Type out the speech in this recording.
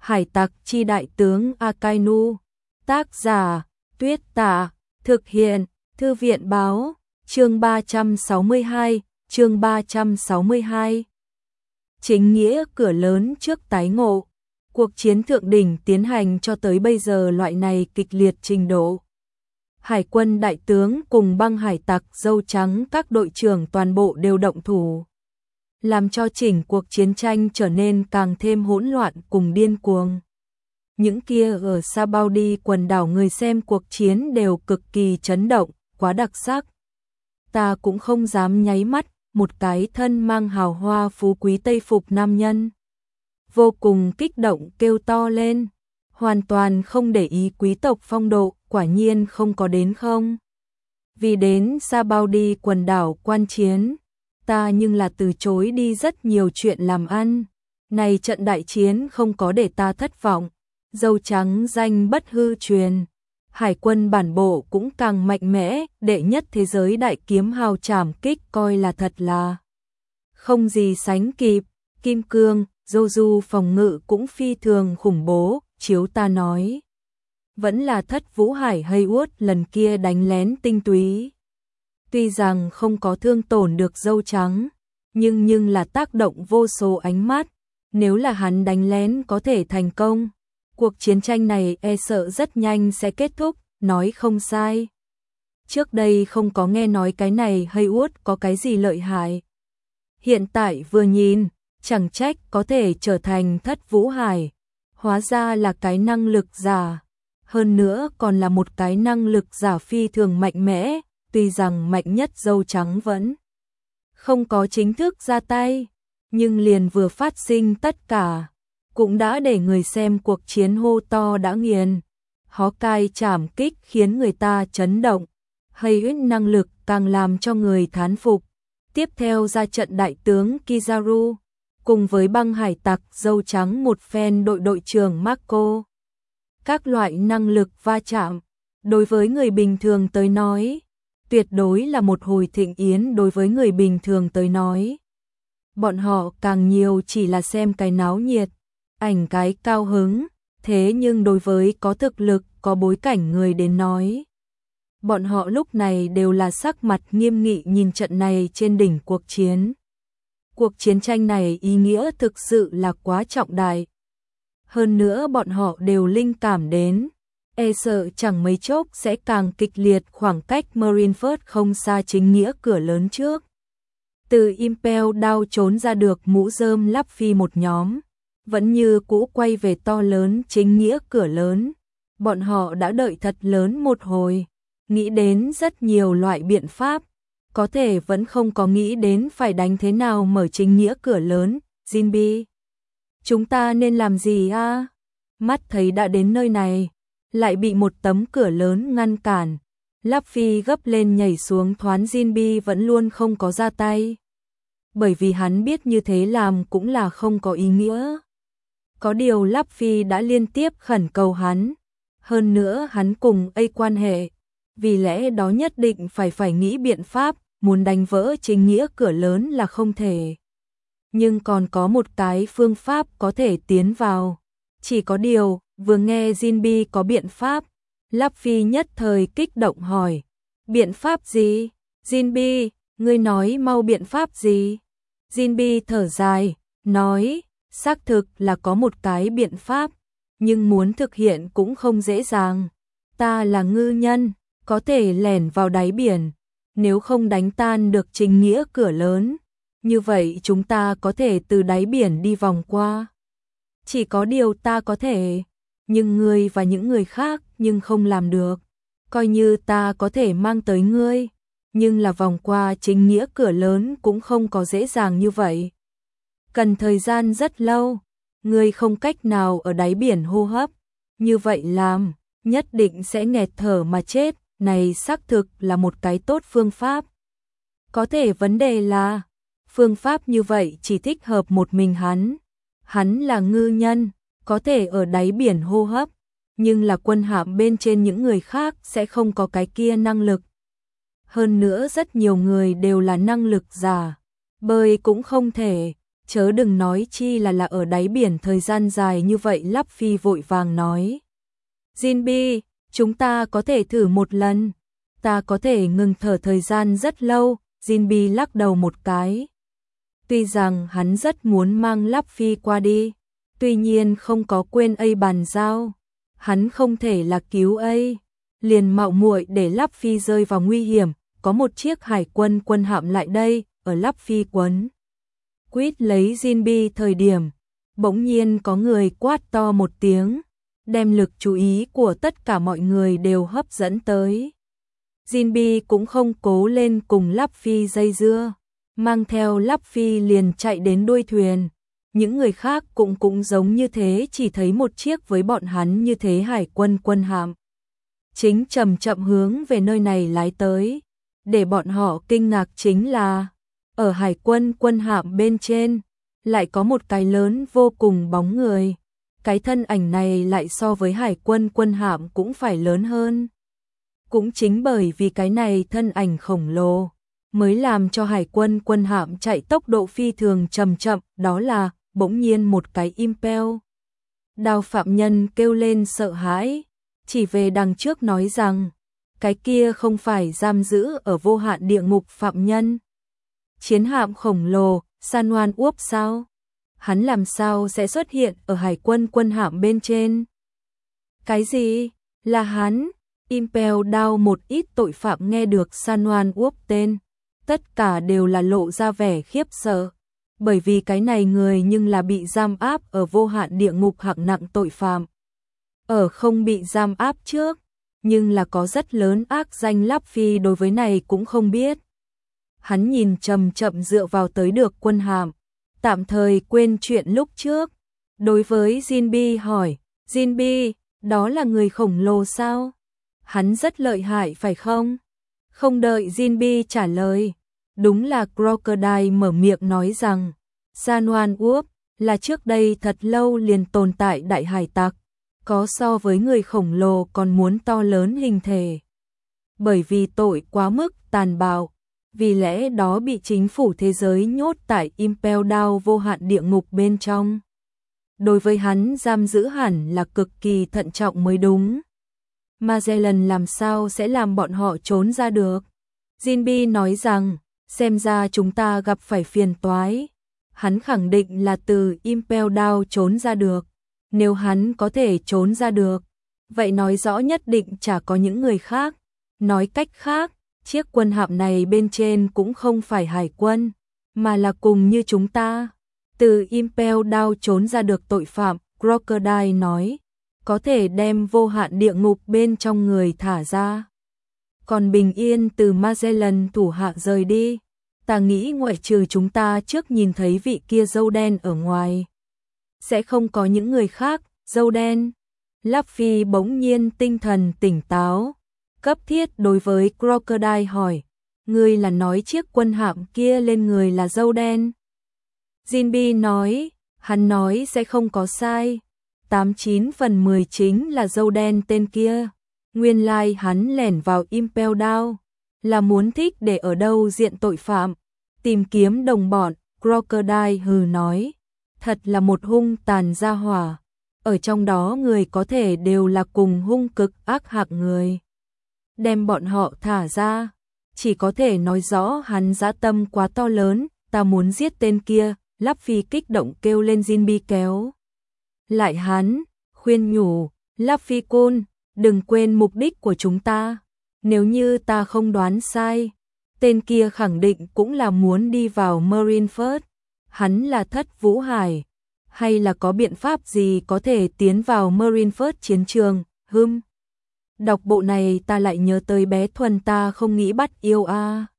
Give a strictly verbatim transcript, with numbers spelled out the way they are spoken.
Hải tặc chi đại tướng Akainu. Tác giả Tuyết Tả. Thực hiện Thư viện báo. Chương ba trăm sáu mươi hai. Chương ba trăm sáu mươi hai. Chính nghĩa cửa lớn trước tái ngộ. Cuộc chiến thượng đỉnh tiến hành cho tới bây giờ loại này kịch liệt trình độ. Hải quân đại tướng cùng băng hải tặc dâu trắng các đội trưởng toàn bộ đều động thủ, làm cho chỉnh cuộc chiến tranh trở nên càng thêm hỗn loạn cùng điên cuồng. Những kia ở Sabaudi quần đảo người xem cuộc chiến đều cực kỳ chấn động, quá đặc sắc. Ta cũng không dám nháy mắt, một cái thân mang hào hoa phú quý tây phục nam nhân vô cùng kích động kêu to lên, hoàn toàn không để ý quý tộc phong độ, quả nhiên không có đến không. Vì đến Sabaudi quần đảo quan chiến, ta nhưng là từ chối đi rất nhiều chuyện làm ăn. Này trận đại chiến không có để ta thất vọng, dâu trắng danh bất hư truyền. Hải quân bản bộ cũng càng mạnh mẽ, đệ nhất thế giới đại kiếm hào trảm kích coi là thật là không gì sánh kịp. Kim cương, Joju phòng ngự cũng phi thường khủng bố, chiếu ta nói. Vẫn là thất vũ hải Haywood lần kia đánh lén tinh túy. Tuy rằng không có thương tổn được dâu trắng, nhưng nhưng là tác động vô số ánh mắt. Nếu là hắn đánh lén có thể thành công, cuộc chiến tranh này e sợ rất nhanh sẽ kết thúc, nói không sai. Trước đây không có nghe nói cái này Haywood có cái gì lợi hại. Hiện tại vừa nhìn, chẳng trách có thể trở thành thất vũ hải. Hóa ra là cái năng lực giả. Hơn nữa còn là một cái năng lực giả phi thường mạnh mẽ, tuy rằng mạnh nhất dâu trắng vẫn không có chính thức ra tay, nhưng liền vừa phát sinh tất cả, cũng đã để người xem cuộc chiến hô to đã nghiền. Hó cai chảm kích khiến người ta chấn động, Haywood năng lực càng làm cho người thán phục. Tiếp theo ra trận đại tướng Kizaru, cùng với băng hải tặc dâu trắng một phen đội đội trưởng Marco. Các loại năng lực va chạm, đối với người bình thường tới nói, tuyệt đối là một hồi thịnh yến đối với người bình thường tới nói. Bọn họ càng nhiều chỉ là xem cái náo nhiệt, ảnh cái cao hứng, thế nhưng đối với có thực lực, có bối cảnh người đến nói. Bọn họ lúc này đều là sắc mặt nghiêm nghị nhìn trận này trên đỉnh cuộc chiến. Cuộc chiến tranh này ý nghĩa thực sự là quá trọng đại. Hơn nữa bọn họ đều linh cảm đến, e sợ chẳng mấy chốc sẽ càng kịch liệt khoảng cách Marineford không xa chính nghĩa cửa lớn trước. Từ Impel Down trốn ra được mũ rơm lắp phi một nhóm, vẫn như cũ quay về to lớn chính nghĩa cửa lớn. Bọn họ đã đợi thật lớn một hồi, nghĩ đến rất nhiều loại biện pháp, có thể vẫn không có nghĩ đến phải đánh thế nào mở chính nghĩa cửa lớn. Jinbi, chúng ta nên làm gì a? Mắt thấy đã đến nơi này, lại bị một tấm cửa lớn ngăn cản. Lắp Phi gấp lên nhảy xuống thoán Jinbi vẫn luôn không có ra tay. Bởi vì hắn biết như thế làm cũng là không có ý nghĩa. Có điều Lắp Phi đã liên tiếp khẩn cầu hắn. Hơn nữa hắn cùng A quan hệ, vì lẽ đó nhất định phải phải nghĩ biện pháp, muốn đánh vỡ chính nghĩa cửa lớn là không thể. Nhưng còn có một cái phương pháp có thể tiến vào. Chỉ có điều, vừa nghe Jinbi có biện pháp, Lắp Phi nhất thời kích động hỏi. Biện pháp gì? Jinbi, ngươi nói mau biện pháp gì? Jinbi thở dài, nói, xác thực là có một cái biện pháp, nhưng muốn thực hiện cũng không dễ dàng. Ta là ngư nhân, có thể lẻn vào đáy biển, nếu không đánh tan được chính nghĩa cửa lớn, như vậy chúng ta có thể từ đáy biển đi vòng qua. Chỉ có điều ta có thể, nhưng ngươi và những người khác nhưng không làm được. Coi như ta có thể mang tới ngươi, nhưng là vòng qua chính nghĩa cửa lớn cũng không có dễ dàng như vậy. Cần thời gian rất lâu, ngươi không cách nào ở đáy biển hô hấp, như vậy làm, nhất định sẽ nghẹt thở mà chết. Này xác thực là một cái tốt phương pháp. Có thể vấn đề là, phương pháp như vậy chỉ thích hợp một mình hắn. Hắn là ngư nhân, có thể ở đáy biển hô hấp, nhưng là quân hạm bên trên những người khác sẽ không có cái kia năng lực. Hơn nữa rất nhiều người đều là năng lực giả, bơi cũng không thể, chớ đừng nói chi là là ở đáy biển thời gian dài như vậy. Lắp Phi vội vàng nói. Jinbi, chúng ta có thể thử một lần. Ta có thể ngừng thở thời gian rất lâu. Jinbi lắc đầu một cái. Tuy rằng hắn rất muốn mang Lắp Phi qua đi, tuy nhiên không có quên A bàn giao. Hắn không thể là cứu A, liền mạo muội để Lắp Phi rơi vào nguy hiểm. Có một chiếc hải quân quân hạm lại đây, ở Lắp Phi quấn quýt lấy Jinbi thời điểm, bỗng nhiên có người quát to một tiếng, đem lực chú ý của tất cả mọi người đều hấp dẫn tới. Jinbi cũng không cố lên cùng Lắp Phi dây dưa, mang theo Lắp Phi liền chạy đến đuôi thuyền. Những người khác cũng cũng giống như thế, chỉ thấy một chiếc với bọn hắn như thế hải quân quân hạm chính chậm chậm hướng về nơi này lái tới. Để bọn họ kinh ngạc chính là, ở hải quân quân hạm bên trên, lại có một cái lớn vô cùng bóng người. Cái thân ảnh này lại so với hải quân quân hạm cũng phải lớn hơn. Cũng chính bởi vì cái này thân ảnh khổng lồ, mới làm cho hải quân quân hạm chạy tốc độ phi thường chậm chậm, đó là bỗng nhiên một cái Impel. Đao phạm nhân kêu lên sợ hãi, chỉ về đằng trước nói rằng, cái kia không phải giam giữ ở vô hạn địa ngục phạm nhân. Chiến hạm khổng lồ, San Oan Uốc sao? Hắn làm sao sẽ xuất hiện ở hải quân quân hạm bên trên? Cái gì? Là hắn? Impel Down. Một ít tội phạm nghe được San Oan Uốc tên, tất cả đều là lộ ra vẻ khiếp sợ, bởi vì cái này người nhưng là bị giam áp ở vô hạn địa ngục hạng nặng tội phạm. Ở không bị giam áp trước, nhưng là có rất lớn ác danh. Lắp Phi đối với này cũng không biết. Hắn nhìn chậm chậm dựa vào tới được quân hạm, tạm thời quên chuyện lúc trước. Đối với Jinbi hỏi, Jinbi, đó là người khổng lồ sao? Hắn rất lợi hại phải không? Không đợi Jinbi trả lời, đúng là Crocodile mở miệng nói rằng, San Oan Uốc là trước đây thật lâu liền tồn tại đại hải tặc, có so với người khổng lồ còn muốn to lớn hình thể. Bởi vì tội quá mức tàn bạo, vì lẽ đó bị chính phủ thế giới nhốt tại Impel Down vô hạn địa ngục bên trong. Đối với hắn giam giữ hẳn là cực kỳ thận trọng mới đúng. Magellan làm sao sẽ làm bọn họ trốn ra được? Jinbi nói rằng, xem ra chúng ta gặp phải phiền toái. Hắn khẳng định là từ Impel Down trốn ra được. Nếu hắn có thể trốn ra được, vậy nói rõ nhất định chả có những người khác. Nói cách khác, chiếc quân hạm này bên trên cũng không phải hải quân, mà là cùng như chúng ta. Từ Impel Down trốn ra được tội phạm, Crocodile nói, có thể đem vô hạn địa ngục bên trong người thả ra. Còn bình yên từ Magellan thủ hạ rời đi, ta nghĩ ngoại trừ chúng ta trước nhìn thấy vị kia dâu đen ở ngoài, sẽ không có những người khác. Dâu đen? Lắp Phi bỗng nhiên tinh thần tỉnh táo, cấp thiết đối với Crocodile hỏi, ngươi là nói chiếc quân hạm kia lên người là dâu đen? Jinbi nói, hắn nói sẽ không có sai, tám chín phần mười chính là dâu đen tên kia. Nguyên lai like hắn lẻn vào Impel Down, là muốn thích để ở đâu diện tội phạm, tìm kiếm đồng bọn. Crocodile hừ nói, thật là một hung tàn gia hỏa, ở trong đó người có thể đều là cùng hung cực ác hạng người. Đem bọn họ thả ra, chỉ có thể nói rõ hắn dã tâm quá to lớn, ta muốn giết tên kia. Lắp Phi kích động kêu lên. Jinbi kéo lại hắn, khuyên nhủ, Lắp Phi cun, đừng quên mục đích của chúng ta. Nếu như ta không đoán sai, tên kia khẳng định cũng là muốn đi vào Marineford. Hắn là Thất Vũ Hải, hay là có biện pháp gì có thể tiến vào Marineford chiến trường? Hừm. Đọc bộ này ta lại nhớ tới bé Thuần ta không nghĩ bắt yêu a. À.